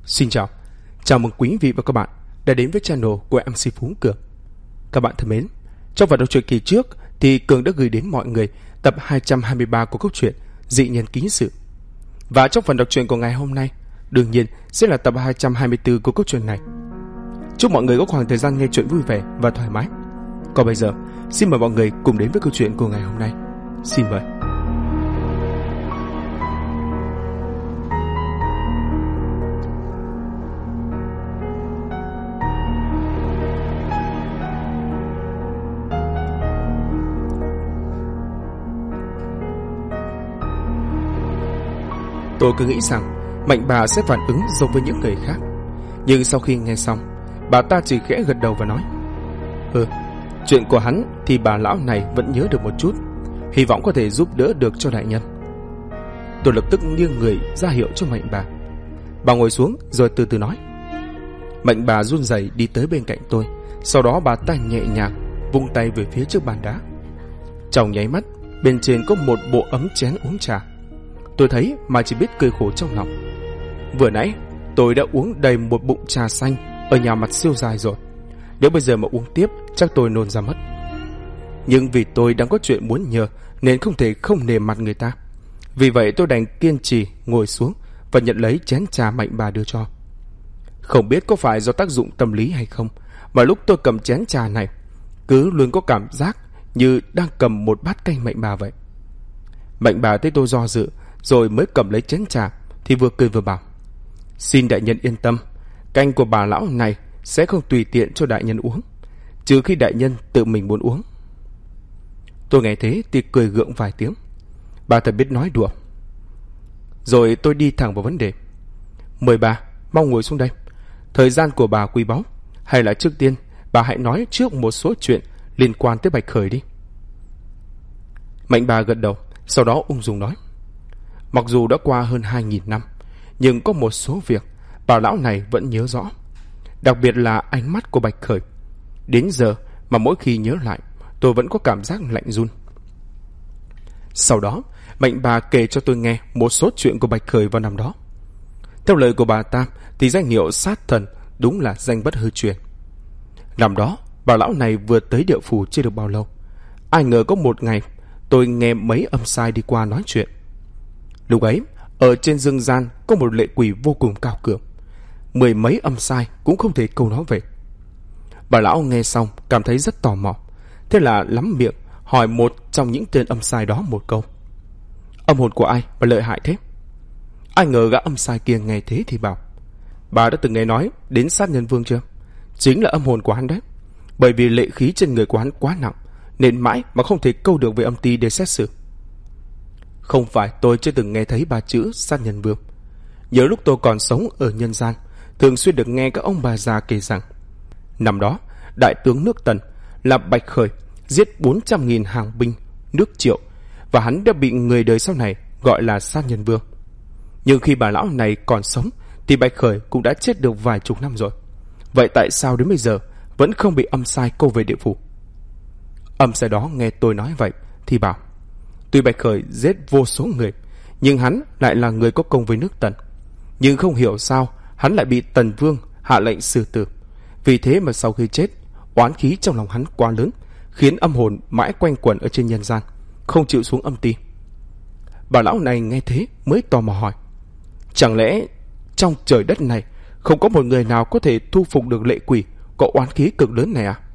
Xin chào, chào mừng quý vị và các bạn đã đến với channel của MC Phú Cường. Các bạn thân mến, trong phần đọc truyện kỳ trước thì Cường đã gửi đến mọi người tập 223 của câu chuyện Dị Nhân Ký Sự. Và trong phần đọc truyện của ngày hôm nay, đương nhiên sẽ là tập 224 của câu chuyện này. Chúc mọi người có khoảng thời gian nghe chuyện vui vẻ và thoải mái. Còn bây giờ, xin mời mọi người cùng đến với câu chuyện của ngày hôm nay. Xin mời. Tôi cứ nghĩ rằng Mạnh bà sẽ phản ứng giống với những người khác. Nhưng sau khi nghe xong, bà ta chỉ khẽ gật đầu và nói: chuyện của hắn thì bà lão này vẫn nhớ được một chút, hy vọng có thể giúp đỡ được cho đại nhân. Tôi lập tức nghiêng người ra hiệu cho Mạnh bà. Bà ngồi xuống rồi từ từ nói. Mạnh bà run rẩy đi tới bên cạnh tôi, sau đó bà ta nhẹ nhàng vung tay về phía trước bàn đá. Trong nháy mắt, bên trên có một bộ ấm chén uống trà. Tôi thấy mà chỉ biết cười khổ trong lòng. Vừa nãy tôi đã uống đầy một bụng trà xanh ở nhà mặt siêu dài rồi, nếu bây giờ mà uống tiếp chắc tôi nôn ra mất. Nhưng vì tôi đang có chuyện muốn nhờ nên không thể không nề mặt người ta. Vì vậy tôi đành kiên trì ngồi xuống và nhận lấy chén trà Mạnh bà đưa cho. Không biết có phải do tác dụng tâm lý hay không mà lúc tôi cầm chén trà này cứ luôn có cảm giác như đang cầm một bát canh Mạnh bà vậy. Mạnh bà thấy tôi do dự rồi mới cầm lấy chén trà thì vừa cười vừa bảo: Xin đại nhân yên tâm, canh của bà lão này sẽ không tùy tiện cho đại nhân uống, trừ khi đại nhân tự mình muốn uống. Tôi nghe thế thì cười gượng vài tiếng. Bà thật biết nói đùa. Rồi tôi đi thẳng vào vấn đề. Mời bà mau ngồi xuống đây. Thời gian của bà quý báu, hay là trước tiên bà hãy nói trước một số chuyện liên quan tới Bạch Khởi đi. Mạnh bà gật đầu, sau đó ung dung nói: Mặc dù đã qua hơn 2.000 năm, nhưng có một số việc bà lão này vẫn nhớ rõ, đặc biệt là ánh mắt của Bạch Khởi. Đến giờ mà mỗi khi nhớ lại, tôi vẫn có cảm giác lạnh run. Sau đó, Mạnh bà kể cho tôi nghe một số chuyện của Bạch Khởi vào năm đó. Theo lời của bà ta thì danh hiệu sát thần đúng là danh bất hư truyền. Năm đó, bà lão này vừa tới địa phủ chưa được bao lâu. Ai ngờ có một ngày, tôi nghe mấy âm sai đi qua nói chuyện. Lúc ấy, ở trên dương gian có một lệ quỷ vô cùng cao cường. 10 mấy âm sai cũng không thể câu nó về. Bà lão nghe xong cảm thấy rất tò mò, thế là lắm miệng hỏi một trong những tên âm sai đó một câu: Âm hồn của ai mà lợi hại thế? Ai ngờ gã âm sai kia nghe thế thì bảo: Bà đã từng nghe nói đến sát nhân vương chưa? Chính là âm hồn của hắn đấy. Bởi vì lệ khí trên người của hắn quá nặng nên mãi mà không thể câu được về âm ty để xét xử. Không phải tôi chưa từng nghe thấy ba chữ sát nhân vương. Nhớ lúc tôi còn sống ở nhân gian, thường xuyên được nghe các ông bà già kể rằng năm đó đại tướng nước Tần là Bạch Khởi giết 400.000 hàng binh nước Triệu, và hắn đã bị người đời sau này gọi là sát nhân vương. Nhưng khi bà lão này còn sống thì Bạch Khởi cũng đã chết được vài chục năm rồi. Vậy tại sao đến bây giờ vẫn không bị âm sai câu về địa phủ? Âm sai đó nghe tôi nói vậy thì bảo: Tuy Bạch Khởi giết vô số người, nhưng hắn lại là người có công với nước Tần. Nhưng không hiểu sao hắn lại bị Tần Vương hạ lệnh xử tử. Vì thế mà sau khi chết, oán khí trong lòng hắn quá lớn, khiến âm hồn mãi quanh quẩn ở trên nhân gian, không chịu xuống âm ty. Bà lão này nghe thế mới tò mò hỏi: Chẳng lẽ trong trời đất này không có một người nào có thể thu phục được lệ quỷ có oán khí cực lớn này à?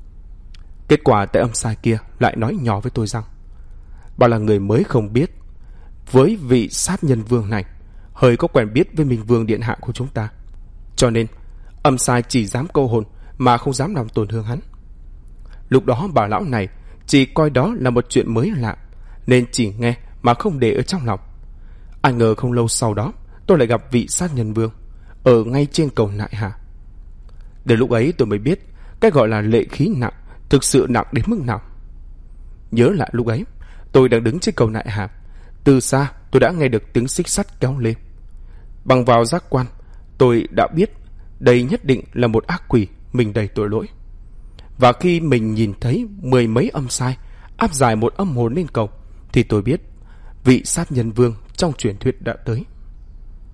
Kết quả tại âm sai kia lại nói nhỏ với tôi rằng bà là người mới không biết, với vị sát nhân vương này hơi có quen biết với Minh Vương điện hạ của chúng ta, cho nên âm sai chỉ dám câu hồn mà không dám làm tổn thương hắn. Lúc đó bà lão này chỉ coi đó là một chuyện mới lạ nên chỉ nghe mà không để ở trong lòng. Ai ngờ không lâu sau đó tôi lại gặp vị sát nhân vương ở ngay trên cầu Nại Hà. Đến lúc ấy tôi mới biết cái gọi là lệ khí nặng thực sự nặng đến mức nào. Nhớ lại lúc ấy tôi đang đứng trên cầu Nại Hà, từ xa tôi đã nghe được tiếng xích sắt kéo lên. Bằng vào giác quan, tôi đã biết đây nhất định là một ác quỷ mình đầy tội lỗi. Và khi mình nhìn thấy 10 mấy âm sai áp giải một âm hồn lên cầu thì tôi biết vị sát nhân vương trong truyền thuyết đã tới.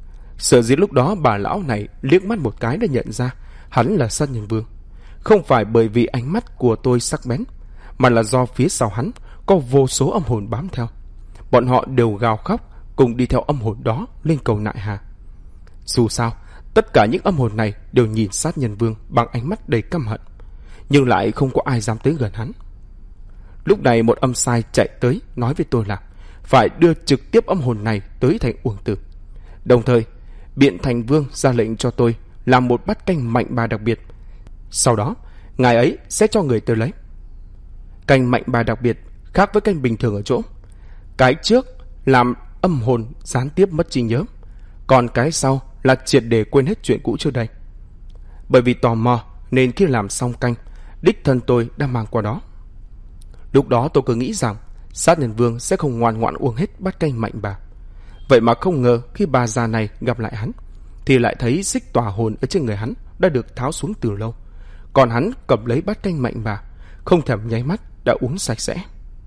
Sở dĩ lúc đó bà lão này liếc mắt một cái đã nhận ra hắn là sát nhân vương, không phải bởi vì ánh mắt của tôi sắc bén, mà là do phía sau hắn có vô số âm hồn bám theo. Bọn họ đều gào khóc cùng đi theo âm hồn đó lên cầu nại hà. Dù sao, tất cả những âm hồn này đều nhìn sát nhân vương bằng ánh mắt đầy căm hận, nhưng lại không có ai dám tới gần hắn. Lúc này một âm sai chạy tới nói với tôi là phải đưa trực tiếp âm hồn này tới thành Uổng Tử. Đồng thời, Biện Thành Vương ra lệnh cho tôi làm một bát canh mạnh bà đặc biệt. Sau đó, ngài ấy sẽ cho người tới lấy. Canh mạnh bà đặc biệt khác với canh bình thường ở chỗ, cái trước làm âm hồn gián tiếp mất trí nhớ, còn cái sau là triệt để quên hết chuyện cũ trước đây. Bởi vì tò mò nên khi làm xong canh, đích thân tôi đã mang qua đó. Lúc đó tôi cứ nghĩ rằng sát nhân vương sẽ không ngoan ngoãn uống hết bát canh mạnh bà. Vậy mà không ngờ khi bà già này gặp lại hắn thì lại thấy xích tỏa hồn ở trên người hắn đã được tháo xuống từ lâu, còn hắn cầm lấy bát canh mạnh bà, không thèm nháy mắt đã uống sạch sẽ.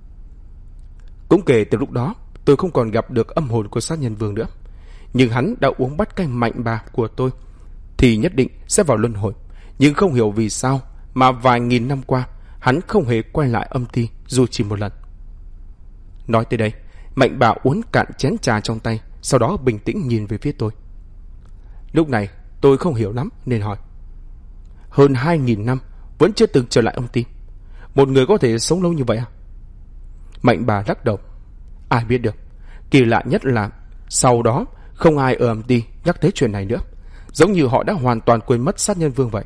Cũng kể từ lúc đó, tôi không còn gặp được âm hồn của sát nhân vương nữa, nhưng hắn đã uống bát canh mạnh bà của tôi thì nhất định sẽ vào luân hồi. Nhưng không hiểu vì sao mà vài nghìn năm qua hắn không hề quay lại âm ti dù chỉ một lần. Nói tới đây, mạnh bà uống cạn chén trà trong tay, sau đó bình tĩnh nhìn về phía tôi. Lúc này tôi không hiểu lắm nên hỏi: hơn 2.000 năm vẫn chưa từng trở lại âm ti, một người có thể sống lâu như vậy à? Mạnh bà lắc đầu: ai biết được. Kỳ lạ nhất là sau đó không ai ở âm ti nhắc tới chuyện này nữa, giống như họ đã hoàn toàn quên mất sát nhân vương vậy.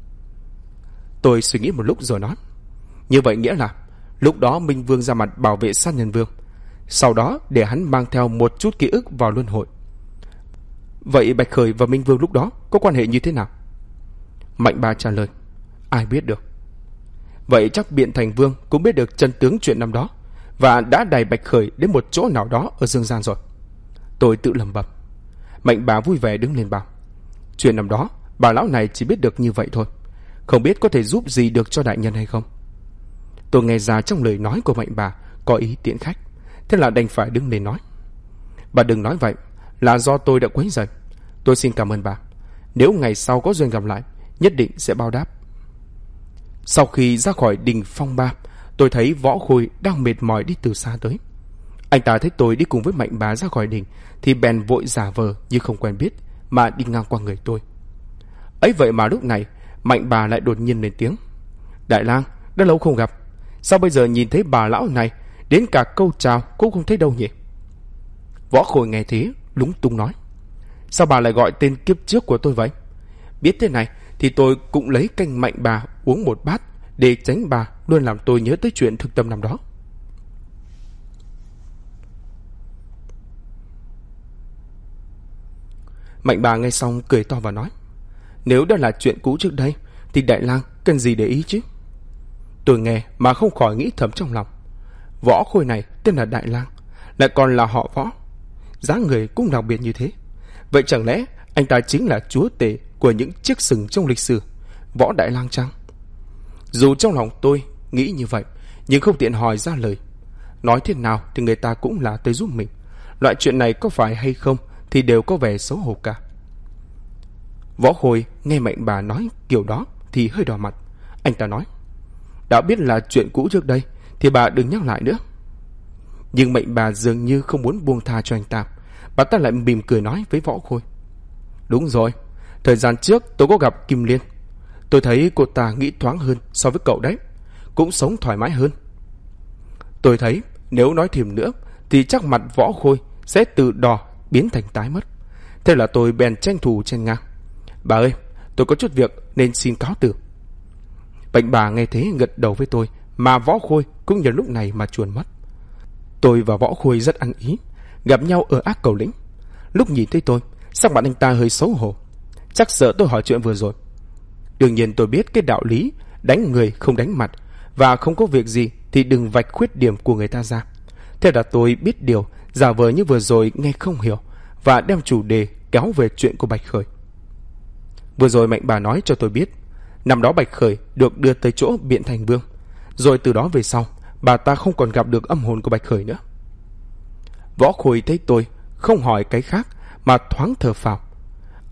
Tôi suy nghĩ một lúc rồi nói: như vậy nghĩa là lúc đó Minh Vương ra mặt bảo vệ sát nhân vương, sau đó để hắn mang theo một chút ký ức vào luân hồi. Vậy Bạch Khởi và Minh Vương lúc đó có quan hệ như thế nào? Mạnh bà trả lời: ai biết được. Vậy chắc Biện Thành Vương cũng biết được chân tướng chuyện năm đó và đã đẩy Bạch Khởi đến một chỗ nào đó ở dương gian rồi. Tôi tự lẩm bẩm. Mạnh bà vui vẻ đứng lên bảo: chuyện năm đó bà lão này chỉ biết được như vậy thôi, không biết có thể giúp gì được cho đại nhân hay không. Tôi nghe ra trong lời nói của Mạnh bà có ý tiễn khách, thế là đành phải đứng lên nói: bà đừng nói vậy, là do tôi đã quấy rầy. Tôi xin cảm ơn bà, nếu ngày sau có duyên gặp lại nhất định sẽ báo đáp. Sau khi ra khỏi đình Phong Ba, tôi thấy Võ Khôi đang mệt mỏi đi từ xa tới. Anh ta thấy tôi đi cùng với Mạnh bà ra khỏi đình thì bèn vội giả vờ như không quen biết mà đi ngang qua người tôi. Ấy vậy mà lúc này Mạnh bà lại đột nhiên lên tiếng: đại lang, đã lâu không gặp, sao bây giờ nhìn thấy bà lão này đến cả câu chào cũng không thấy đâu nhỉ? Võ Khôi nghe thế lúng túng nói: sao bà lại gọi tên kiếp trước của tôi vậy? Biết thế này thì tôi cũng lấy canh Mạnh bà uống một bát, để tránh bà luôn làm tôi nhớ tới chuyện thực tâm năm đó. Mạnh bà nghe xong cười to và nói: nếu đã là chuyện cũ trước đây thì đại lang cần gì để ý chứ? Tôi nghe mà không khỏi nghĩ thầm trong lòng, Võ Khôi này tên là Đại Lang, lại còn là họ Võ, dáng người cũng đặc biệt như thế. Vậy chẳng lẽ anh ta chính là chúa tể của những chiếc sừng trong lịch sử, Võ Đại Lang chăng? Dù trong lòng tôi nghĩ như vậy, nhưng không tiện hỏi ra lời. Nói thế nào thì người ta cũng là tới giúp mình, loại chuyện này có phải hay không thì đều có vẻ xấu hổ cả. Võ Khôi nghe Mạnh bà nói kiểu đó thì hơi đỏ mặt. Anh ta nói: đã biết là chuyện cũ trước đây thì bà đừng nhắc lại nữa. Nhưng Mạnh bà dường như không muốn buông tha cho anh ta. Bà ta lại mỉm cười nói với Võ Khôi: đúng rồi, thời gian trước tôi có gặp Kim Liên, tôi thấy cô ta nghĩ thoáng hơn so với cậu đấy, cũng sống thoải mái hơn. Tôi thấy nếu nói thêm nữa thì chắc mặt Võ Khôi sẽ từ đỏ biến thành tái mất. Thế là tôi bèn tranh thủ chen ngang: bà ơi, tôi có chút việc nên xin cáo từ. Mạnh bà nghe thế gật đầu với tôi, mà Võ Khôi cũng nhờ lúc này mà chuồn mất. Tôi và Võ Khôi rất ăn ý, gặp nhau ở Ác Cầu Lĩnh. Lúc nhìn thấy tôi, sắc mặt anh ta hơi xấu hổ, chắc sợ tôi hỏi chuyện vừa rồi. Đương nhiên tôi biết cái đạo lý đánh người không đánh mặt, và không có việc gì thì đừng vạch khuyết điểm của người ta ra. Thế là tôi biết điều, giả vờ như vừa rồi nghe không hiểu, và đem chủ đề kéo về chuyện của Bạch Khởi. Vừa rồi Mạnh bà nói cho tôi biết, năm đó Bạch Khởi được đưa tới chỗ Biện Thành Vương, rồi từ đó về sau bà ta không còn gặp được âm hồn của Bạch Khởi nữa. Võ Khôi thấy tôi không hỏi cái khác mà thoáng thở phào,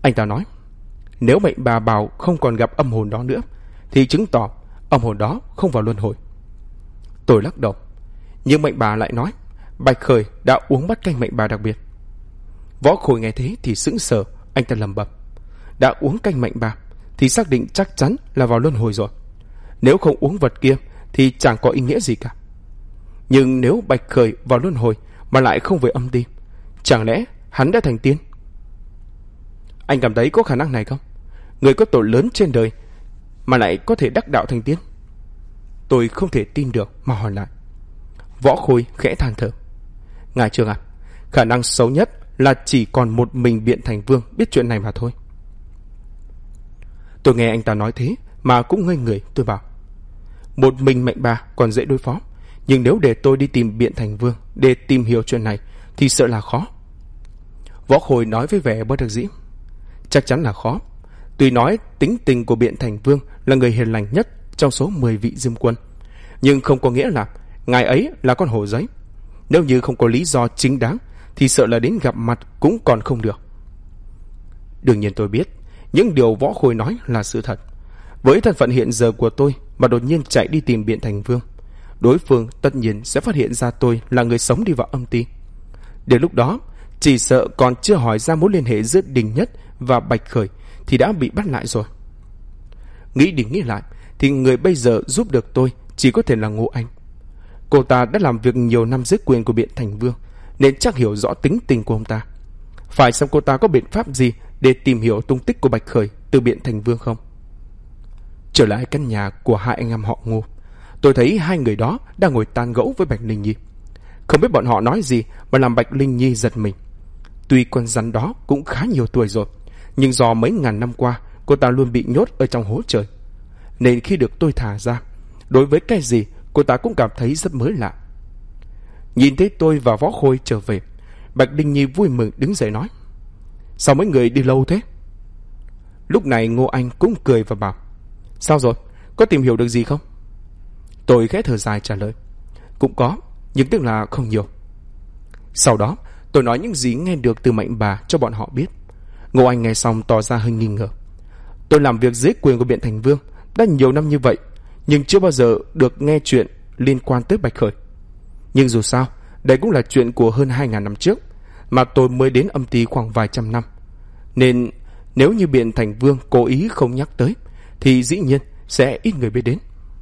Anh ta nói, nếu mệnh bà bảo không còn gặp âm hồn đó nữa, thì chứng tỏ âm hồn đó không vào luân hồi. Tôi lắc đầu. Nhưng mệnh bà lại nói Bạch Khởi đã uống bát canh mệnh bà đặc biệt. Võ Khôi nghe thế thì sững sờ. Anh ta lẩm bẩm, đã uống canh mệnh bà thì xác định chắc chắn là vào luân hồi rồi. Nếu không uống vật kia thì chẳng có ý nghĩa gì cả. Nhưng nếu Bạch Khởi vào luân hồi mà lại không về âm ti, chẳng lẽ hắn đã thành tiên? Anh cảm thấy có khả năng này không? Người có tội lớn trên đời mà lại có thể đắc đạo thành tiên? Tôi không thể tin được mà hỏi lại. Võ Khôi khẽ than thở. Ngài Trương à, khả năng xấu nhất là chỉ còn một mình Biện Thành Vương biết chuyện này mà thôi. Tôi nghe anh ta nói thế mà cũng ngây người. Tôi bảo, một mình mệnh bà còn dễ đối phó, nhưng nếu để tôi đi tìm Biện Thành Vương để tìm hiểu chuyện này thì sợ là khó. Võ Khôi nói với vẻ bất đắc dĩ. Chắc chắn là khó. Tuy nói tính tình của Biện Thành Vương là người hiền lành nhất trong số 10 vị Diêm Quân, nhưng không có nghĩa là ngài ấy là con hổ giấy. Nếu như không có lý do chính đáng thì sợ là đến gặp mặt cũng còn không được. Đương nhiên tôi biết những điều Võ Khôi nói là sự thật. Với thân phận hiện giờ của tôi mà đột nhiên chạy đi tìm Biện Thành Vương, đối phương tất nhiên sẽ phát hiện ra tôi là người sống đi vào âm ti. Đến lúc đó chỉ sợ còn chưa hỏi ra mối liên hệ giữa Đình Nhất và Bạch Khởi thì đã bị bắt lại rồi. Nghĩ đi nghĩ lại thì người bây giờ giúp được tôi chỉ có thể là Ngô Anh. Cô ta đã làm việc nhiều năm dưới quyền của Biện Thành Vương nên chắc hiểu rõ tính tình của ông ta. Phải xem cô ta có biện pháp gì để tìm hiểu tung tích của Bạch Khởi từ Biện Thành Vương không. Trở lại căn nhà của hai anh em họ Ngô, tôi thấy hai người đó đang ngồi tán gẫu với Bạch Linh Nhi. Không biết bọn họ nói gì mà làm Bạch Linh Nhi giật mình. Tuy con rắn đó cũng khá nhiều tuổi rồi, nhưng do mấy ngàn năm qua cô ta luôn bị nhốt ở trong hố trời, nên khi được tôi thả ra, đối với cái gì cô ta cũng cảm thấy rất mới lạ. Nhìn thấy tôi và Võ Khôi trở về, Bạch Linh Nhi vui mừng đứng dậy nói, sao mấy người đi lâu thế? Lúc này Ngô Anh cũng cười và bảo, sao rồi, có tìm hiểu được gì không? Tôi khẽ thở dài trả lời, cũng có, nhưng tức là không nhiều. Sau đó tôi nói những gì nghe được từ mệnh bà cho bọn họ biết. Ngô Anh nghe xong tỏ ra hơi nghi ngờ. Tôi làm việc dưới quyền của Biện Thành Vương đã nhiều năm như vậy, nhưng chưa bao giờ được nghe chuyện liên quan tới Bạch Khởi. Nhưng dù sao, đây cũng là chuyện của hơn 2.000 năm trước, mà tôi mới đến âm ty khoảng vài trăm năm. Nên nếu như Biện Thành Vương cố ý không nhắc tới thì dĩ nhiên sẽ ít người biết đến.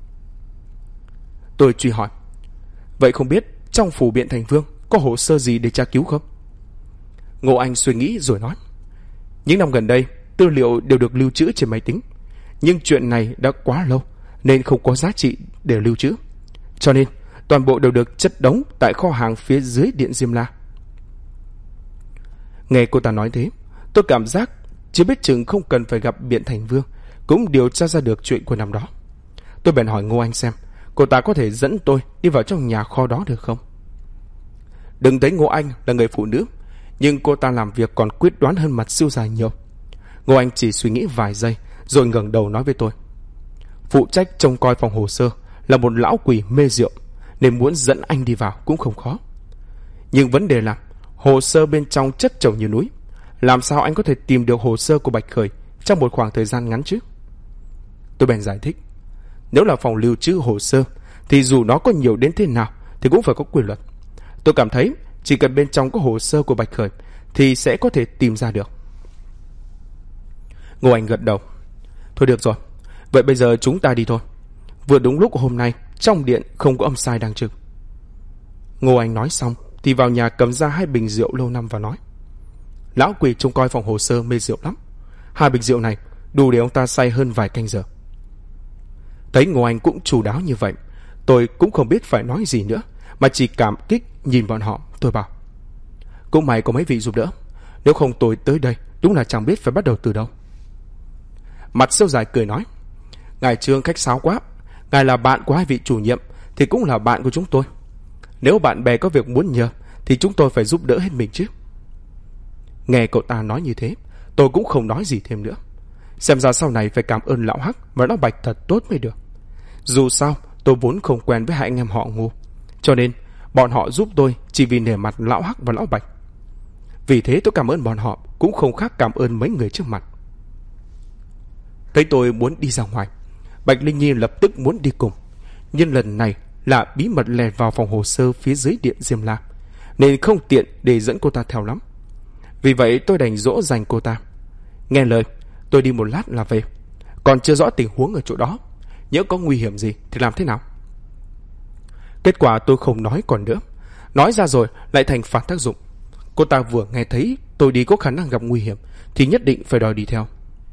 Tôi truy hỏi, vậy không biết trong phủ Biện Thành Vương có hồ sơ gì để tra cứu không? Ngô Anh suy nghĩ rồi nói, những năm gần đây tư liệu đều được lưu trữ trên máy tính, nhưng chuyện này đã quá lâu nên không có giá trị để lưu trữ, cho nên toàn bộ đều được chất đống tại kho hàng phía dưới điện Diêm La. Nghe cô ta nói thế, tôi cảm giác chưa biết chừng không cần phải gặp Biện Thành Vương cũng điều tra ra được chuyện của năm đó. Tôi bèn hỏi Ngô Anh xem cô ta có thể dẫn tôi đi vào trong nhà kho đó được không. Đừng thấy Ngô Anh là người phụ nữ, nhưng cô ta làm việc còn quyết đoán hơn mặt siêu dài nhiều. Ngô Anh chỉ suy nghĩ vài giây rồi ngẩng đầu nói với tôi, phụ trách trông coi phòng hồ sơ là một lão quỷ mê rượu, nên muốn dẫn anh đi vào cũng không khó. Nhưng vấn đề là hồ sơ bên trong chất chồng như núi, làm sao anh có thể tìm được hồ sơ của Bạch Khởi trong một khoảng thời gian ngắn chứ? Tôi bèn giải thích, nếu là phòng lưu trữ hồ sơ thì dù nó có nhiều đến thế nào thì cũng phải có quy luật. Tôi cảm thấy chỉ cần bên trong có hồ sơ của Bạch Khởi thì sẽ có thể tìm ra được. Ngô Anh gật đầu. Thôi được rồi, vậy bây giờ chúng ta đi thôi. Vừa đúng lúc hôm nay trong điện không có âm sai đang trực. Ngô Anh nói xong thì vào nhà cầm ra 2 bình rượu lâu năm và nói, lão quỷ trông coi phòng hồ sơ mê rượu lắm. 2 bình rượu này đủ để ông ta say hơn vài canh giờ. Thấy Ngô Anh cũng chu đáo như vậy, tôi cũng không biết phải nói gì nữa, mà chỉ cảm kích nhìn bọn họ. Tôi bảo, cũng may có mấy vị giúp đỡ, nếu không tôi tới đây đúng là chẳng biết phải bắt đầu từ đâu. Mặt sâu dài cười nói, ngài Trương khách sáo quá, ngài là bạn của 2 vị chủ nhiệm thì cũng là bạn của chúng tôi. Nếu bạn bè có việc muốn nhờ thì chúng tôi phải giúp đỡ hết mình chứ. Nghe cậu ta nói như thế, tôi cũng không nói gì thêm nữa. Xem ra sau này phải cảm ơn lão Hắc và lão Bạch thật tốt mới được. Dù sao tôi vốn không quen với hai anh em họ Ngô, cho nên bọn họ giúp tôi chỉ vì nể mặt lão Hắc và lão Bạch. Vì thế tôi cảm ơn bọn họ cũng không khác cảm ơn mấy người trước mặt. Thấy tôi muốn đi ra ngoài, Bạch Linh Nhi lập tức muốn đi cùng. Nhưng lần này là bí mật lèn vào phòng hồ sơ phía dưới điện Diêm La, nên không tiện để dẫn cô ta theo lắm. Vì vậy tôi đành dỗ dành cô ta. Nghe lời, tôi đi một lát là về. Còn chưa rõ tình huống ở chỗ đó, nhỡ có nguy hiểm gì thì làm thế nào. Kết quả tôi không nói còn nữa. Nói ra rồi lại thành phản tác dụng. Cô ta vừa nghe thấy tôi đi có khả năng gặp nguy hiểm thì nhất định phải đòi đi theo.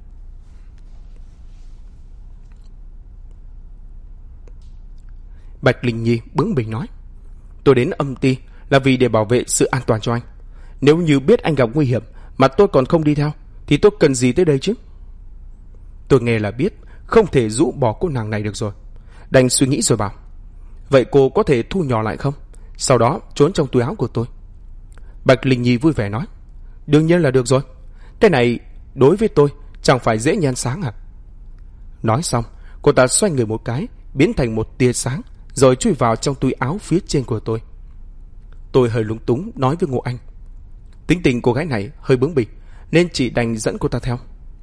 Bạch Linh Nhi bướng bỉnh nói: tôi đến âm ty là vì để bảo vệ sự an toàn cho anh. Nếu như biết anh gặp nguy hiểm mà tôi còn không đi theo thì tôi cần gì tới đây chứ? Tôi nghe là biết không thể rũ bỏ cô nàng này được rồi, đành suy nghĩ rồi bảo: vậy cô có thể thu nhỏ lại không, sau đó trốn trong túi áo của tôi? Bạch Linh Nhi vui vẻ nói: đương nhiên là được rồi. Cái này đối với tôi chẳng phải dễ như ăn sáng à? Nói xong, cô ta xoay người một cái, biến thành một tia sáng, rồi chui vào trong túi áo phía trên của tôi. Tôi hơi lúng túng nói với Ngô Anh: tính tình cô gái này hơi bướng bỉnh, nên chỉ đành dẫn cô ta theo.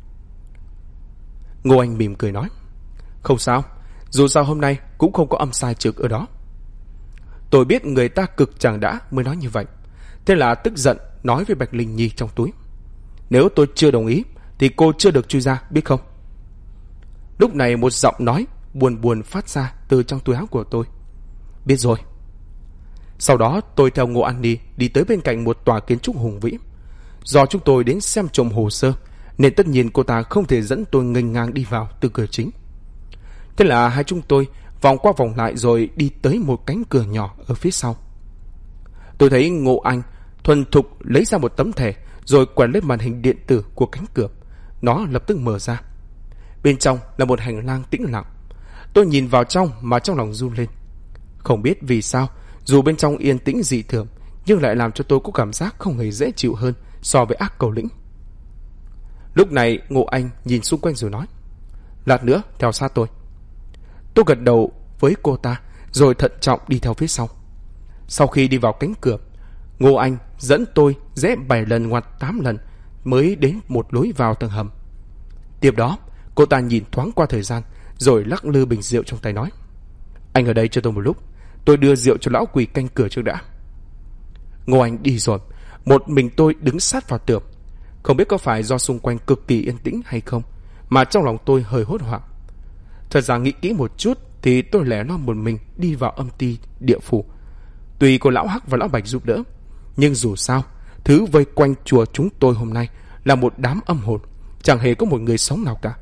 Ngô Anh mỉm cười nói: không sao, dù sao hôm nay cũng không có âm sai trực ở đó. Tôi biết người ta cực chẳng đã mới nói như vậy, thế là tức giận nói với Bạch Linh Nhi trong túi: nếu tôi chưa đồng ý thì cô chưa được chui ra, biết không? Lúc này một giọng nói buồn buồn phát ra từ trong túi áo của tôi: biết rồi. Sau đó tôi theo Ngô An đi tới bên cạnh một tòa kiến trúc hùng vĩ. Do chúng tôi đến xem trộm hồ sơ nên tất nhiên cô ta không thể dẫn tôi nghênh ngang đi vào từ cửa chính. Thế là hai chúng tôi vòng qua vòng lại rồi đi tới một cánh cửa nhỏ ở phía sau. Tôi thấy Ngô Anh thuần thục lấy ra một tấm thẻ rồi quẹt lên màn hình điện tử của cánh cửa. Nó lập tức mở ra. Bên trong là một hành lang tĩnh lặng. Tôi nhìn vào trong mà trong lòng run lên. Không biết vì sao, dù bên trong yên tĩnh dị thường nhưng lại làm cho tôi có cảm giác không hề dễ chịu hơn so với ác cầu lĩnh. Lúc này Ngô Anh nhìn xung quanh rồi nói: lát nữa theo sát tôi. Tôi gật đầu với cô ta rồi thận trọng đi theo phía sau. Sau khi đi vào cánh cửa, Ngô Anh dẫn tôi rẽ 7 lần ngoặt 8 lần mới đến một lối vào tầng hầm. Tiếp đó cô ta nhìn thoáng qua thời gian rồi lắc lư bình rượu trong tay nói: anh ở đây cho tôi một lúc, tôi đưa rượu cho lão quỷ canh cửa trước đã. Ngô Anh đi rồi, một mình tôi đứng sát vào tường. Không biết có phải do xung quanh cực kỳ yên tĩnh hay không mà trong lòng tôi hơi hốt hoảng. Thật ra nghĩ kỹ một chút thì tôi lẻ loi một mình đi vào âm ty địa phủ. Tuy có lão Hắc và lão Bạch giúp đỡ, nhưng dù sao thứ vây quanh chùa chúng tôi hôm nay là một đám âm hồn, chẳng hề có một người sống nào cả.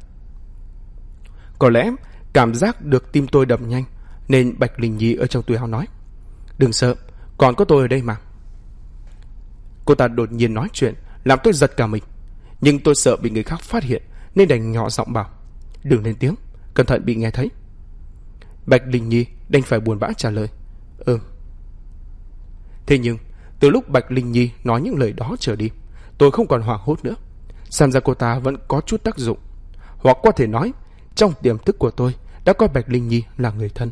Có lẽ cảm giác được tim tôi đập nhanh nên Bạch Linh Nhi ở trong túi áo nói: đừng sợ, còn có tôi ở đây mà. Cô ta đột nhiên nói chuyện làm tôi giật cả mình, nhưng tôi sợ bị người khác phát hiện nên đành nhỏ giọng bảo: đừng lên tiếng, cẩn thận bị nghe thấy. Bạch Linh Nhi đành phải buồn bã trả lời: Thế nhưng từ lúc Bạch Linh Nhi nói những lời đó trở đi, tôi không còn hoảng hốt nữa. Xem ra cô ta vẫn có chút tác dụng, hoặc có thể nói trong tiềm thức của tôi đã coi Bạch Linh Nhi là người thân.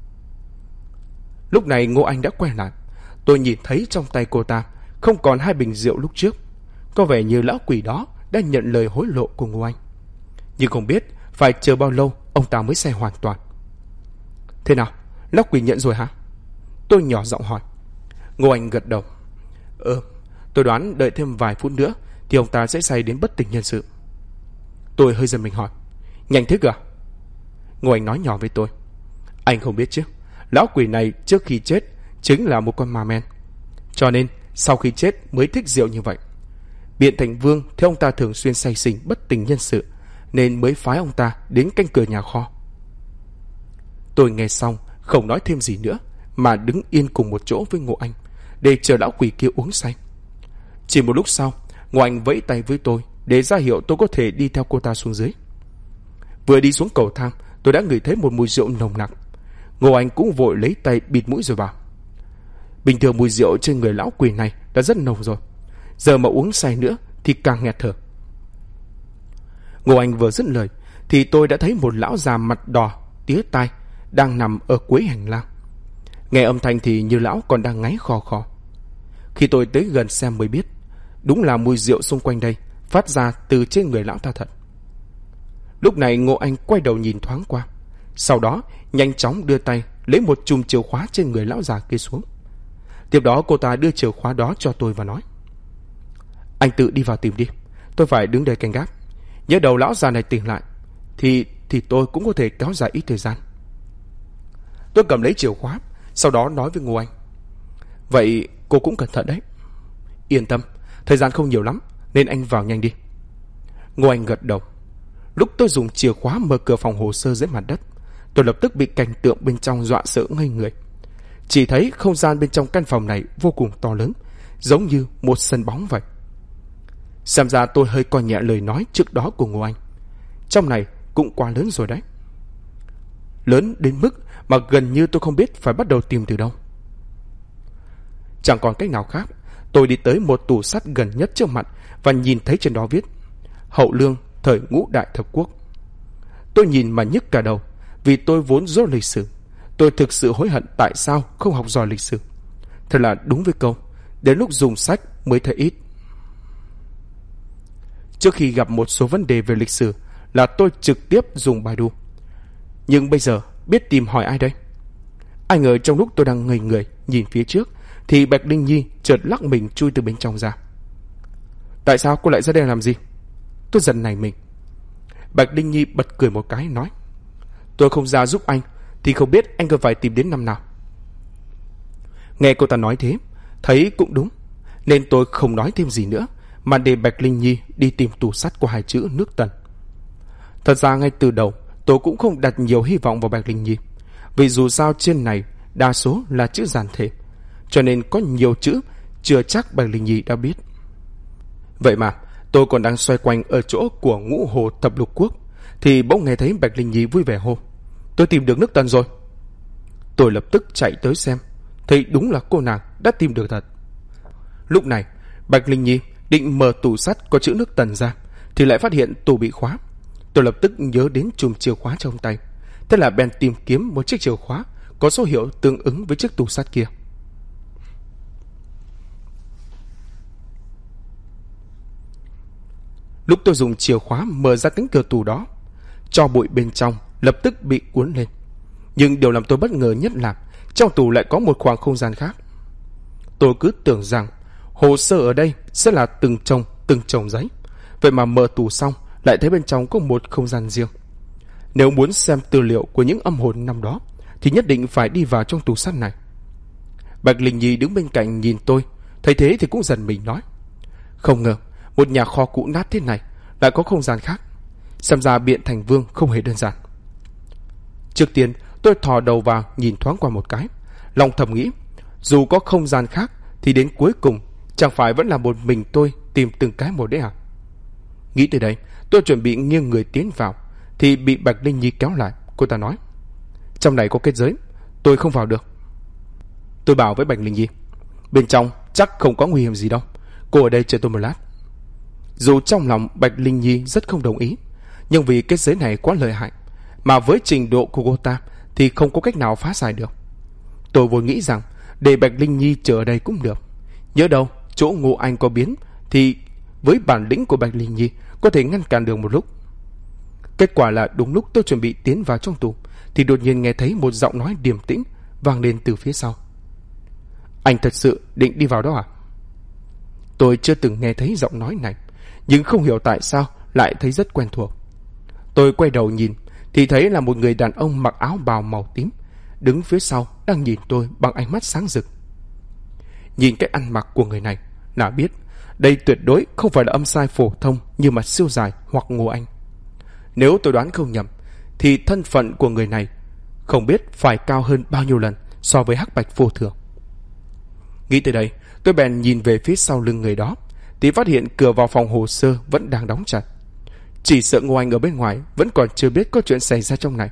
Lúc này Ngô Anh đã quay lại. Tôi nhìn thấy trong tay cô ta không còn 2 bình rượu lúc trước. Có vẻ như lão quỷ đó đã nhận lời hối lộ của Ngô Anh. Nhưng không biết phải chờ bao lâu ông ta mới say hoàn toàn. Thế nào, lão quỷ nhận rồi hả? Tôi nhỏ giọng hỏi. Ngô Anh gật đầu. Tôi đoán đợi thêm vài phút nữa thì ông ta sẽ say đến bất tỉnh nhân sự. Tôi hơi giật mình hỏi: nhanh thế à? Ngô Anh nói nhỏ với tôi: anh không biết chứ, lão quỷ này trước khi chết chính là một con ma men, cho nên sau khi chết mới thích rượu như vậy. Biện Thành Vương theo ông ta thường xuyên say xỉn bất tỉnh nhân sự nên mới phái ông ta đến canh cửa nhà kho. Tôi nghe xong không nói thêm gì nữa mà đứng yên cùng một chỗ với Ngô Anh để chờ lão quỷ kia uống say. Chỉ một lúc sau, Ngô Anh vẫy tay với tôi để ra hiệu tôi có thể đi theo cô ta xuống dưới. Vừa đi xuống cầu thang, tôi đã ngửi thấy một mùi rượu nồng nặc. Ngô Anh cũng vội lấy tay bịt mũi rồi bảo: bình thường mùi rượu trên người lão quỷ này đã rất nồng rồi, giờ mà uống say nữa thì càng nghẹt thở. Ngô Anh vừa dứt lời thì tôi đã thấy một lão già mặt đỏ tía tai đang nằm ở cuối hành lang. Nghe âm thanh thì như lão còn đang ngáy khò khò. Khi tôi tới gần xem mới biết, Đúng là mùi rượu xung quanh đây phát ra từ trên người lão ta thật. Lúc này Ngô Anh quay đầu nhìn thoáng qua, sau đó nhanh chóng đưa tay lấy một chùm chìa khóa trên người lão già kia xuống. Tiếp đó cô ta đưa chìa khóa đó cho tôi và nói: Anh tự đi vào tìm đi, tôi phải đứng đây canh gác. Nhớ đầu lão già này tỉnh lại thì tôi cũng có thể kéo dài ít thời gian. Tôi cầm lấy chìa khóa, sau đó nói với Ngô Anh: Vậy cô cũng cẩn thận đấy. Yên tâm, thời gian không nhiều lắm, nên anh vào nhanh đi. Ngô Anh gật đầu. Lúc tôi dùng chìa khóa mở cửa phòng hồ sơ dưới mặt đất, tôi lập tức bị cảnh tượng bên trong dọa sợ ngây người. Chỉ thấy không gian bên trong căn phòng này vô cùng to lớn, giống như một sân bóng vậy. Xem ra tôi hơi coi nhẹ lời nói trước đó của Ngô Anh. Trong này cũng quá lớn rồi đấy. Lớn đến mức mà gần như tôi không biết phải bắt đầu tìm từ đâu. Chẳng còn cách nào khác, tôi đi tới một tủ sắt gần nhất trước mặt và nhìn thấy trên đó viết: Hậu Lương thời Ngũ Đại Thập Quốc. Tôi nhìn mà nhức cả đầu, vì tôi vốn dốt lịch sử. Tôi thực sự hối hận tại sao không học giỏi lịch sử. Thật là đúng với câu: đến lúc dùng sách mới thấy ít. Trước khi gặp một số vấn đề về lịch sử là tôi trực tiếp dùng Baidu. Nhưng bây giờ biết tìm hỏi ai đây? Ai ngờ trong lúc tôi đang ngây người nhìn phía trước thì Bạch Linh Nhi chợt lắc mình chui từ bên trong ra. Tại sao cô lại ra đây làm gì? Tôi giật nảy mình. Bạch Linh Nhi bật cười một cái nói: Tôi không ra giúp anh thì không biết anh cần phải tìm đến năm nào. Nghe cô ta nói thế, thấy cũng đúng, nên tôi không nói thêm gì nữa mà để Bạch Linh Nhi đi tìm tủ sắt của hai chữ nước Tần. Thật ra ngay từ đầu tôi cũng không đặt nhiều hy vọng vào Bạch Linh Nhi, vì dù sao trên này đa số là chữ giản thể, cho nên có nhiều chữ chưa chắc Bạch Linh Nhi đã biết. Vậy mà tôi còn đang xoay quanh ở chỗ của Ngũ Hồ Thập Lục Quốc thì bỗng nghe thấy Bạch Linh Nhi vui vẻ hô: Tôi tìm được nước Tần rồi. Tôi lập tức chạy tới xem, thấy đúng là cô nàng đã tìm được thật. Lúc này Bạch Linh Nhi định mở tủ sắt có chữ nước Tần ra thì lại phát hiện tủ bị khóa. Tôi lập tức nhớ đến chùm chìa khóa trong tay, thế là bèn tìm kiếm một chiếc chìa khóa có số hiệu tương ứng với chiếc tủ sắt kia. Lúc tôi dùng chìa khóa mở ra cánh cửa tủ đó, tro bụi bên trong lập tức bị cuốn lên. Nhưng điều làm tôi bất ngờ nhất là trong tủ lại có một khoảng không gian khác. Tôi cứ tưởng rằng hồ sơ ở đây sẽ là từng chồng giấy, vậy mà mở tủ xong lại thấy bên trong có một không gian riêng. Nếu muốn xem tư liệu của những âm hồn năm đó thì nhất định phải đi vào trong tủ sắt này. Bạch Linh Nhi đứng bên cạnh nhìn tôi, thấy thế thì cũng giật mình nói: Không ngờ một nhà kho cũ nát thế này lại có không gian khác. Xem ra Biện Thành Vương không hề đơn giản. Trước tiên tôi thò đầu vào nhìn thoáng qua một cái, lòng thầm nghĩ: dù có không gian khác thì đến cuối cùng chẳng phải vẫn là một mình tôi tìm từng cái một đấy à? Nghĩ tới đây, tôi chuẩn bị nghiêng người tiến vào thì bị Bạch Linh Nhi kéo lại. Cô ta nói: Trong này có kết giới, tôi không vào được. Tôi bảo với Bạch Linh Nhi: Bên trong chắc không có nguy hiểm gì đâu, cô ở đây chờ tôi một lát. Dù trong lòng Bạch Linh Nhi rất không đồng ý, nhưng vì kết giới này quá lợi hại, mà với trình độ của cô ta thì không có cách nào phá giải được. Tôi vốn nghĩ rằng để Bạch Linh Nhi chờ ở đây cũng được. Nhớ đâu chỗ Ngô Anh có biến thì với bản lĩnh của Bạch Linh Nhi có thể ngăn cản được một lúc. Kết quả là đúng lúc tôi chuẩn bị tiến vào trong tủ thì đột nhiên nghe thấy một giọng nói điềm tĩnh vang lên từ phía sau: Anh thật sự định đi vào đó à? Tôi chưa từng nghe thấy giọng nói này, nhưng không hiểu tại sao lại thấy rất quen thuộc. Tôi quay đầu nhìn thì thấy là một người đàn ông mặc áo bào màu tím đứng phía sau đang nhìn tôi bằng ánh mắt sáng rực. Nhìn cách ăn mặc của người này là biết đây tuyệt đối không phải là âm sai phổ thông như Mặt Siêu Dài hoặc Ngô Anh. Nếu tôi đoán không nhầm thì thân phận của người này không biết phải cao hơn bao nhiêu lần so với Hắc Bạch Vô Thường. Nghĩ tới đây, tôi bèn nhìn về phía sau lưng người đó thì phát hiện cửa vào phòng hồ sơ vẫn đang đóng chặt. Chỉ sợ Ngô Anh ở bên ngoài vẫn còn chưa biết có chuyện xảy ra trong này.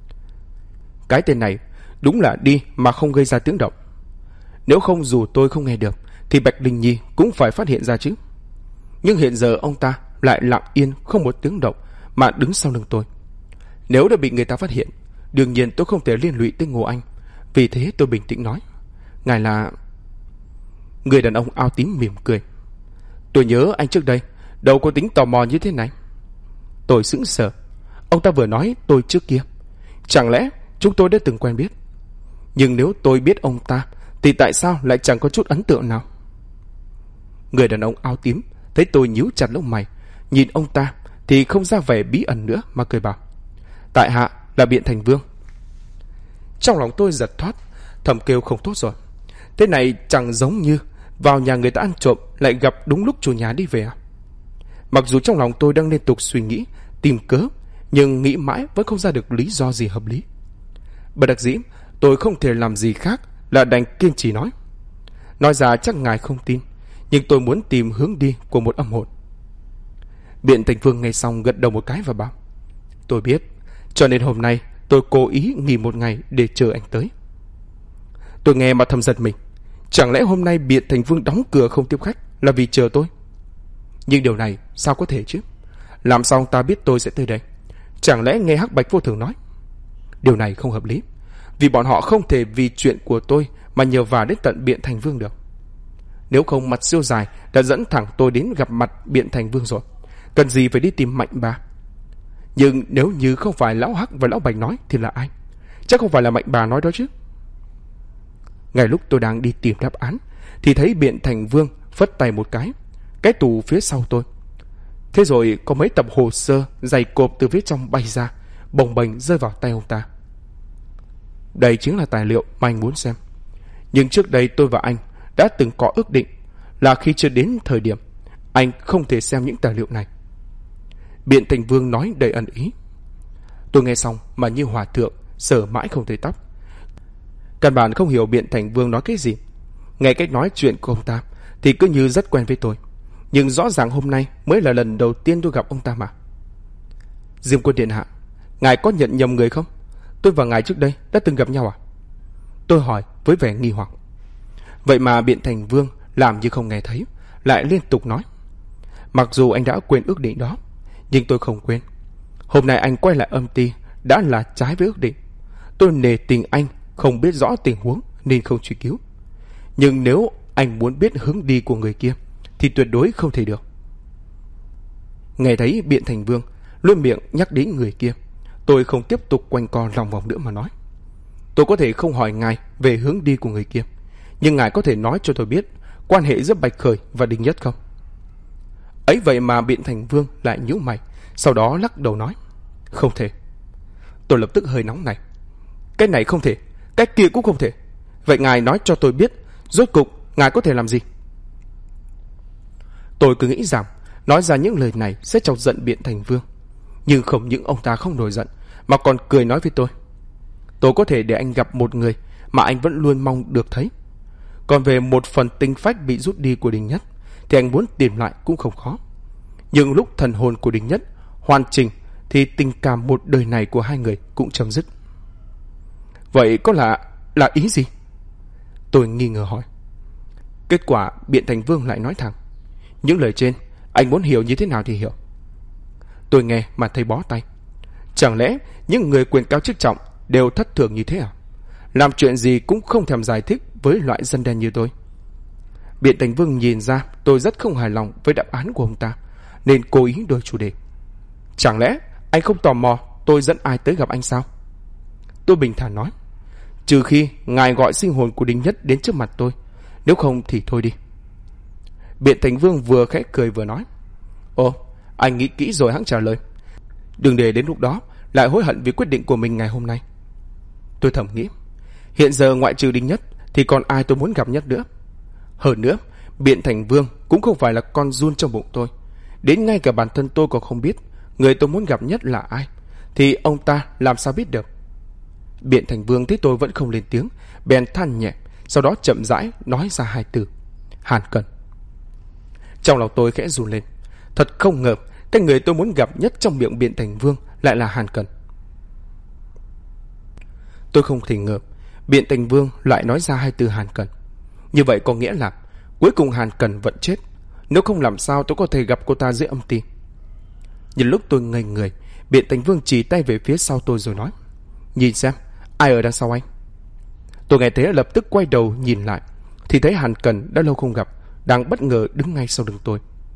Cái tên này đúng là đi mà không gây ra tiếng động. Nếu không dù tôi không nghe được thì Bạch Linh Nhi cũng phải phát hiện ra chứ. Nhưng hiện giờ ông ta lại lặng yên không một tiếng động mà đứng sau lưng tôi. Nếu đã bị người ta phát hiện, đương nhiên tôi không thể liên lụy tới Ngô Anh. Vì thế tôi bình tĩnh nói: Ngài là... Người đàn ông áo tím mỉm cười: Tôi nhớ anh trước đây đâu có tính tò mò như thế này. Tôi sững sờ. Ông ta vừa nói tôi trước kia. Chẳng lẽ chúng tôi đã từng quen biết? Nhưng nếu tôi biết ông ta thì tại sao lại chẳng có chút ấn tượng nào? Người đàn ông áo tím thấy tôi nhíu chặt lông mày, nhìn ông ta thì không ra vẻ bí ẩn nữa mà cười bảo: tại hạ là Biện Thành Vương. Trong lòng tôi giật thoát, thầm kêu không tốt rồi. Thế này chẳng giống như vào nhà người ta ăn trộm lại gặp đúng lúc chủ nhà đi về à? Mặc dù trong lòng tôi đang liên tục suy nghĩ, tìm cớ, nhưng nghĩ mãi vẫn không ra được lý do gì hợp lý. Bất đắc dĩ, tôi không thể làm gì khác là đành kiên trì nói. Nói ra chắc ngài không tin, nhưng tôi muốn tìm hướng đi của một âm hồn. Biện Thành Vương nghe xong gật đầu một cái và bảo: tôi biết, cho nên hôm nay tôi cố ý nghỉ một ngày để chờ anh tới. Tôi nghe mà thầm giật mình. Chẳng lẽ hôm nay Biện Thành Vương đóng cửa không tiếp khách là vì chờ tôi? Nhưng điều này sao có thể chứ? Làm sao ông ta biết tôi sẽ tới đây? Chẳng lẽ nghe Hắc Bạch Vô Thường nói? Điều này không hợp lý, vì bọn họ không thể vì chuyện của tôi mà nhờ vả đến tận Biện Thành Vương được. Nếu không, mặt siêu dài đã dẫn thẳng tôi đến gặp mặt Biện Thành Vương rồi, cần gì phải đi tìm Mạnh Bà? Nhưng nếu như không phải Lão Hắc và Lão Bạch nói thì là ai? Chắc không phải là Mạnh Bà nói đó chứ. Ngay lúc tôi đang đi tìm đáp án thì thấy Biện Thành Vương phất tay một cái tủ phía sau tôi. Thế rồi có mấy tập hồ sơ dày cộp từ phía trong bay ra, bồng bềnh rơi vào tay ông ta. Đây chính là tài liệu mà anh muốn xem. Nhưng trước đây tôi và anh đã từng có ước định là khi chưa đến thời điểm, anh không thể xem những tài liệu này. Biện Thành Vương nói đầy ẩn ý. Tôi nghe xong mà như hòa thượng sờ mãi không thấy tóc. Căn bản không hiểu Biện Thành Vương nói cái gì. Nghe cách nói chuyện của ông ta thì cứ như rất quen với tôi, nhưng rõ ràng hôm nay mới là lần đầu tiên tôi gặp ông ta mà. Diêm Quân điện hạ, ngài có nhận nhầm người không? Tôi và ngài trước đây đã từng gặp nhau à? Tôi hỏi với vẻ nghi hoặc. Vậy mà Biện Thành Vương làm như không nghe thấy, lại liên tục nói: mặc dù anh đã quên ước định đó, nhưng tôi không quên. Hôm nay anh quay lại âm ty đã là trái với ước định. Tôi nể tình anh không biết rõ tình huống nên không truy cứu. Nhưng nếu anh muốn biết hướng đi của người kia thì tuyệt đối không thể được. Nghe thấy Biện Thành Vương luôn miệng nhắc đến người kia, tôi không tiếp tục quanh co lòng vòng nữa mà nói: tôi có thể không hỏi ngài về hướng đi của người kia, nhưng ngài có thể nói cho tôi biết quan hệ giữa Bạch Khởi và Đinh Nhất không? Ấy vậy mà Biện Thành Vương lại nhíu mày, sau đó lắc đầu nói: không thể. Tôi lập tức hơi nóng này. Cái này không thể, cái kia cũng không thể. Vậy ngài nói cho tôi biết rốt cục ngài có thể làm gì? Tôi cứ nghĩ rằng nói ra những lời này sẽ chọc giận Biện Thành Vương, nhưng không những ông ta không nổi giận mà còn cười nói với tôi: tôi có thể để anh gặp một người mà anh vẫn luôn mong được thấy. Còn về một phần tinh phách bị rút đi của Đinh Nhất thì anh muốn tìm lại cũng không khó. Nhưng lúc thần hồn của Đinh Nhất hoàn chỉnh thì tình cảm một đời này của hai người cũng chấm dứt. Vậy có là ý gì? Tôi nghi ngờ hỏi. Kết quả Biện Thành Vương lại nói thẳng: những lời trên anh muốn hiểu như thế nào thì hiểu. Tôi nghe mà thấy bó tay. Chẳng lẽ những người quyền cao chức trọng đều thất thường như thế à? Làm chuyện gì cũng không thèm giải thích với loại dân đen như tôi. Biện Thành Vương nhìn ra tôi rất không hài lòng với đáp án của ông ta, nên cố ý đổi chủ đề. Chẳng lẽ anh không tò mò tôi dẫn ai tới gặp anh sao? Tôi bình thản nói: trừ khi ngài gọi sinh hồn của Đinh Nhất đến trước mặt tôi, nếu không thì thôi đi. Biện Thành Vương vừa khẽ cười vừa nói: ồ, anh nghĩ kỹ rồi hẵng trả lời. Đừng để đến lúc đó lại hối hận vì quyết định của mình ngày hôm nay. Tôi thầm nghĩ, hiện giờ ngoại trừ Đinh Nhất thì còn ai tôi muốn gặp nhất nữa. Hơn nữa, Biện Thành Vương cũng không phải là con giun trong bụng tôi. Đến ngay cả bản thân tôi còn không biết người tôi muốn gặp nhất là ai, thì ông ta làm sao biết được? Biện Thành Vương thấy tôi vẫn không lên tiếng, bèn than nhẹ, sau đó chậm rãi nói ra hai từ: Hàn Cẩn. Trong lòng tôi khẽ run lên. Thật không ngờ cái người tôi muốn gặp nhất trong miệng Biện Thành Vương lại là Hàn Cẩn. Tôi không thể ngờ Biện Thành Vương lại nói ra hai từ Hàn Cẩn. Như vậy có nghĩa là cuối cùng Hàn Cẩn vẫn chết. Nếu không làm sao tôi có thể gặp cô ta dưới âm ty. Nhìn lúc tôi ngây người, Biện Thành Vương chỉ tay về phía sau tôi rồi nói: nhìn xem ai ở đằng sau anh. Tôi nghe thế lập tức quay đầu nhìn lại, thì thấy Hàn Cẩn đã lâu không gặp đang bất ngờ đứng ngay sau lưng tôi.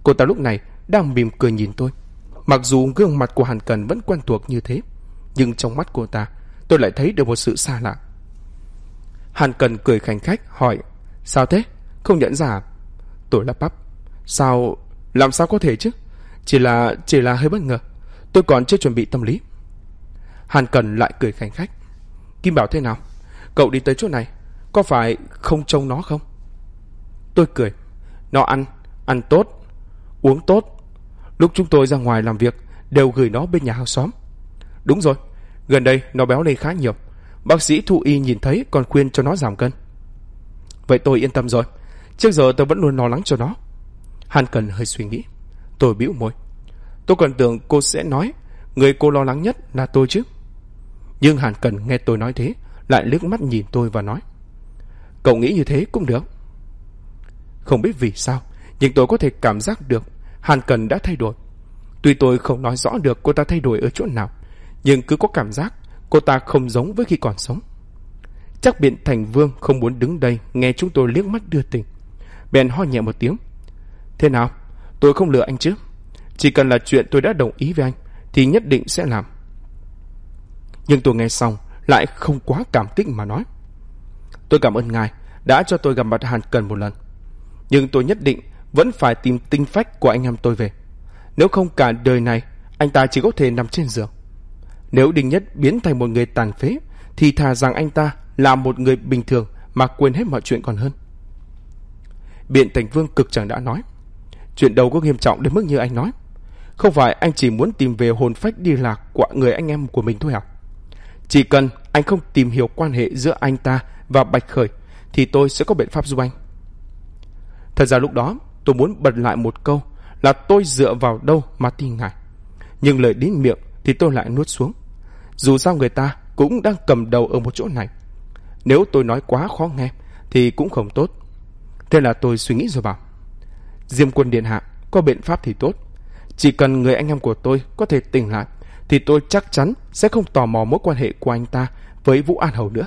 Cô ta lúc này đang mỉm cười nhìn tôi. Mặc dù gương mặt của Hàn Cần vẫn quen thuộc như thế, nhưng trong mắt cô ta tôi lại thấy được một sự xa lạ. Hàn Cần cười khanh khách hỏi: Sao thế? Không nhận ra à? Tôi lắp bắp: Sao? Làm sao có thể chứ? Chỉ là hơi bất ngờ. Tôi còn chưa chuẩn bị tâm lý. Hàn Cần lại cười khanh khách: Kim Bảo thế nào? Cậu đi tới chỗ này có phải không trông nó không? Tôi cười: Nó ăn tốt, uống tốt. Lúc chúng tôi ra ngoài làm việc đều gửi nó bên nhà hàng xóm. Đúng rồi, gần đây nó béo lên khá nhiều. Bác sĩ thú y nhìn thấy còn khuyên cho nó giảm cân. Vậy tôi yên tâm rồi. Trước giờ tôi vẫn luôn lo lắng cho nó. Hàn Cần hơi suy nghĩ. Tôi bĩu môi. Tôi còn tưởng cô sẽ nói người cô lo lắng nhất là tôi chứ. Nhưng Hàn Cần nghe tôi nói thế lại liếc mắt nhìn tôi và nói: Cậu nghĩ như thế cũng được. Không biết vì sao, nhưng tôi có thể cảm giác được Hàn Cần đã thay đổi. Tuy tôi không nói rõ được cô ta thay đổi ở chỗ nào, nhưng cứ có cảm giác cô ta không giống với khi còn sống. Chắc Biện Thành Vương không muốn đứng đây nghe chúng tôi liếc mắt đưa tình, bèn ho nhẹ một tiếng. Thế nào? Tôi không lừa anh chứ? Chỉ cần là chuyện tôi đã đồng ý với anh thì nhất định sẽ làm. Nhưng tôi nghe xong lại không quá cảm kích mà nói: Tôi cảm ơn ngài đã cho tôi gặp mặt Hàn Cần một lần, nhưng tôi nhất định vẫn phải tìm tinh phách của anh em tôi về. Nếu không cả đời này anh ta chỉ có thể nằm trên giường. Nếu Đinh Nhất biến thành một người tàn phế thì thà rằng anh ta là một người bình thường mà quên hết mọi chuyện còn hơn. Biện Thành Vương cực chẳng đã nói: Chuyện đâu có nghiêm trọng đến mức như anh nói. Không phải anh chỉ muốn tìm về hồn phách đi lạc của người anh em của mình thôi à? Chỉ cần anh không tìm hiểu quan hệ giữa anh ta và Bạch Khởi thì tôi sẽ có biện pháp giúp anh. Thật ra lúc đó tôi muốn bật lại một câu là tôi dựa vào đâu mà tin ngài, nhưng lời đến miệng thì tôi lại nuốt xuống. Dù sao người ta cũng đang cầm đầu ở một chỗ này, nếu tôi nói quá khó nghe thì cũng không tốt. Thế là tôi suy nghĩ rồi bảo: Diêm Quân điện hạ có biện pháp thì tốt. Chỉ cần người anh em của tôi có thể tỉnh lại thì tôi chắc chắn sẽ không tò mò mối quan hệ của anh ta với Vũ An Hầu nữa.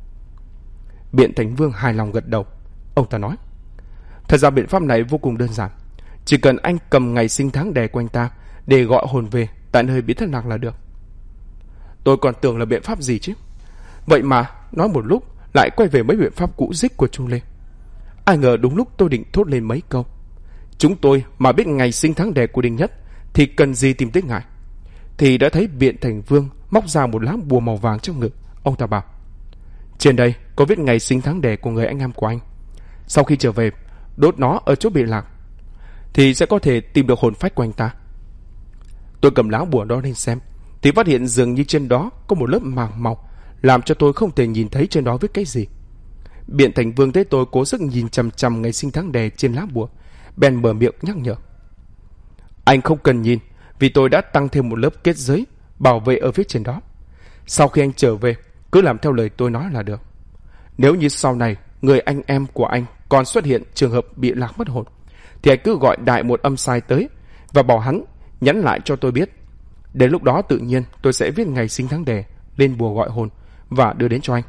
Biện Thành Vương hài lòng gật đầu. Ông ta nói: Thật ra biện pháp này vô cùng đơn giản. Chỉ cần anh cầm ngày sinh tháng đẻ của anh ta để gọi hồn về tại nơi bị thất lạc là được. Tôi còn tưởng là biện pháp gì chứ. Vậy mà nói một lúc lại quay về mấy biện pháp cũ dích của Chu Lê. Ai ngờ đúng lúc tôi định thốt lên mấy câu: Chúng tôi mà biết ngày sinh tháng đẻ của Đinh Nhất thì cần gì tìm tới ngài, thì đã thấy Biện Thành Vương móc ra một lá bùa màu vàng trong ngực. Ông ta bảo: Trên đây có viết ngày sinh tháng đẻ của người anh em của anh. Sau khi trở về đốt nó ở chỗ bị lạc thì sẽ có thể tìm được hồn phách của anh ta. Tôi cầm lá bùa đó lên xem thì phát hiện dường như trên đó có một lớp màng màu, làm cho tôi không thể nhìn thấy trên đó viết cái gì. Biện Thành Vương thấy tôi cố sức nhìn chằm chằm ngày sinh tháng đẻ trên lá bùa, bèn mở miệng nhắc nhở: Anh không cần nhìn, vì tôi đã tăng thêm một lớp kết giới bảo vệ ở phía trên đó. Sau khi anh trở về cứ làm theo lời tôi nói là được. Nếu như sau này người anh em của anh còn xuất hiện trường hợp bị lạc mất hồn thì anh cứ gọi đại một âm sai tới và bảo hắn nhắn lại cho tôi biết. Đến lúc đó tự nhiên tôi sẽ viết ngày sinh tháng đẻ lên bùa gọi hồn và đưa đến cho anh.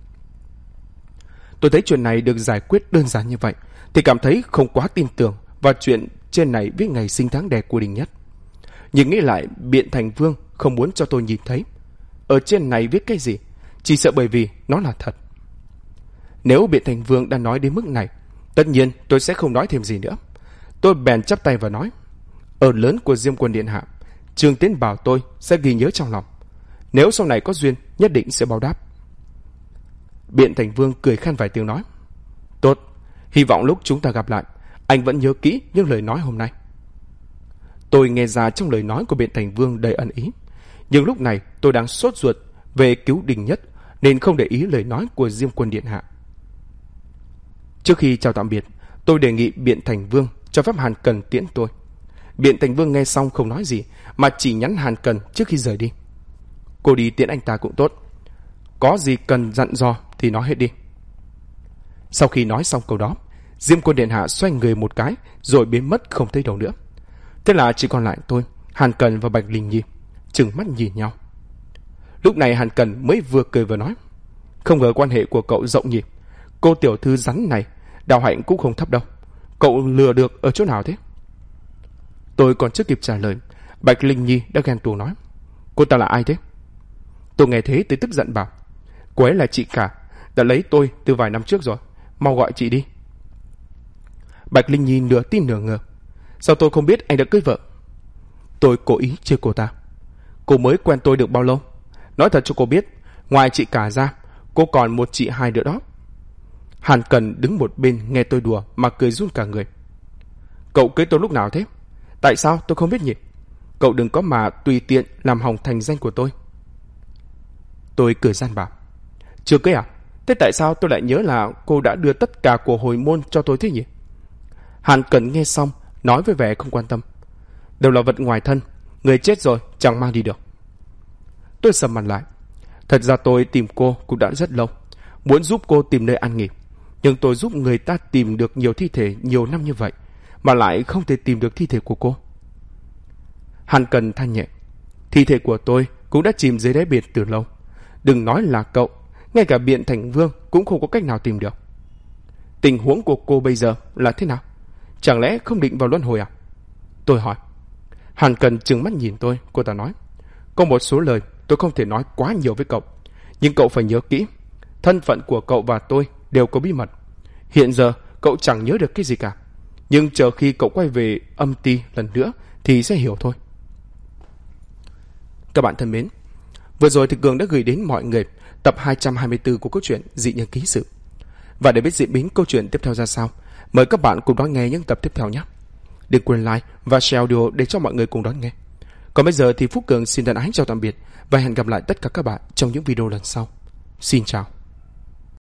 Tôi thấy chuyện này được giải quyết đơn giản như vậy thì cảm thấy không quá tin tưởng vào chuyện trên này viết ngày sinh tháng đẻ của Đinh Nhất. Nhưng nghĩ lại Biện Thành Vương không muốn cho tôi nhìn thấy ở trên này viết cái gì, chỉ sợ bởi vì nó là thật. Nếu Biện Thành Vương đã nói đến mức này, tất nhiên tôi sẽ không nói thêm gì nữa. Tôi bèn chắp tay và nói: Ơn lớn của Diêm Quân điện hạ, Trương Tiến bảo tôi sẽ ghi nhớ trong lòng. Nếu sau này có duyên nhất định sẽ báo đáp. Biện Thành Vương cười khan vài tiếng nói: Tốt, hy vọng lúc chúng ta gặp lại anh vẫn nhớ kỹ những lời nói hôm nay. Tôi nghe ra trong lời nói của Biện Thành Vương đầy ẩn ý, nhưng lúc này tôi đang sốt ruột về cứu Đinh Nhất nên không để ý lời nói của Diêm Quân điện hạ. Trước khi chào tạm biệt, tôi đề nghị Biện Thành Vương cho phép Hàn Cần tiễn tôi. Biện Thành Vương nghe xong không nói gì mà chỉ nhắn Hàn Cần trước khi rời đi: Cô đi tiễn anh ta cũng tốt, có gì cần dặn dò thì nói hết đi. Sau khi nói xong câu đó, Diêm Quân điện hạ xoay người một cái rồi biến mất không thấy đâu nữa. Thế là chỉ còn lại tôi, Hàn Cần và Bạch Linh Nhi trừng mắt nhìn nhau. Lúc này Hàn Cần mới vừa cười vừa nói: Không ngờ quan hệ của cậu rộng nhỉ. Cô tiểu thư rắn này đạo hạnh cũng không thấp đâu. Cậu lừa được ở chỗ nào thế? Tôi còn chưa kịp trả lời, Bạch Linh Nhi đã ghen tuông nói: Cô ta là ai thế? Tôi nghe thế tôi tức giận bảo: Cô ấy là chị cả, đã lấy tôi từ vài năm trước rồi, mau gọi chị đi. Bạch Linh Nhi nửa tin nửa ngờ: Sao tôi không biết anh đã cưới vợ? Tôi cố ý chê cô ta: Cô mới quen tôi được bao lâu? Nói thật cho cô biết, ngoài chị cả ra, cô còn một chị hai nữa đó. Hàn Cần đứng một bên nghe tôi đùa mà cười run cả người. Cậu cưới tôi lúc nào thế? Tại sao tôi không biết nhỉ? Cậu đừng có mà tùy tiện làm hỏng thành danh của tôi. Tôi cười gian bảo: Chưa cưới à? Thế tại sao tôi lại nhớ là cô đã đưa tất cả của hồi môn cho tôi thế nhỉ? Hàn Cần nghe xong nói với vẻ không quan tâm: Đều là vật ngoài thân, người chết rồi chẳng mang đi được. Tôi sầm mặt lại. Thật ra tôi tìm cô cũng đã rất lâu, muốn giúp cô tìm nơi an nghỉ. Nhưng tôi giúp người ta tìm được nhiều thi thể nhiều năm như vậy, mà lại không thể tìm được thi thể của cô. Hàn Cần than nhẹ: Thi thể của tôi cũng đã chìm dưới đáy biển từ lâu. Đừng nói là cậu, ngay cả Biện Thành Vương cũng không có cách nào tìm được. Tình huống của cô bây giờ là thế nào? Chẳng lẽ không định vào luân hồi à? Tôi hỏi. Hàn Cần trừng mắt nhìn tôi, cô ta nói: Có một số lời tôi không thể nói quá nhiều với cậu, nhưng cậu phải nhớ kỹ, thân phận của cậu và tôi đều có bí mật. Hiện giờ cậu chẳng nhớ được cái gì cả, nhưng chờ khi cậu quay về âm ty lần nữa thì sẽ hiểu thôi. Các bạn thân mến, vừa rồi thì Cường đã gửi đến mọi người tập 224 của câu chuyện Dị Nhân Ký Sự. Và để biết diễn biến câu chuyện tiếp theo ra sao, mời các bạn cùng đón nghe những tập tiếp theo nhé. Đừng quên like và share audio để cho mọi người cùng đón nghe. Còn bây giờ thì Phúc Cường xin thân ái chào tạm biệt và hẹn gặp lại tất cả các bạn trong những video lần sau. Xin chào.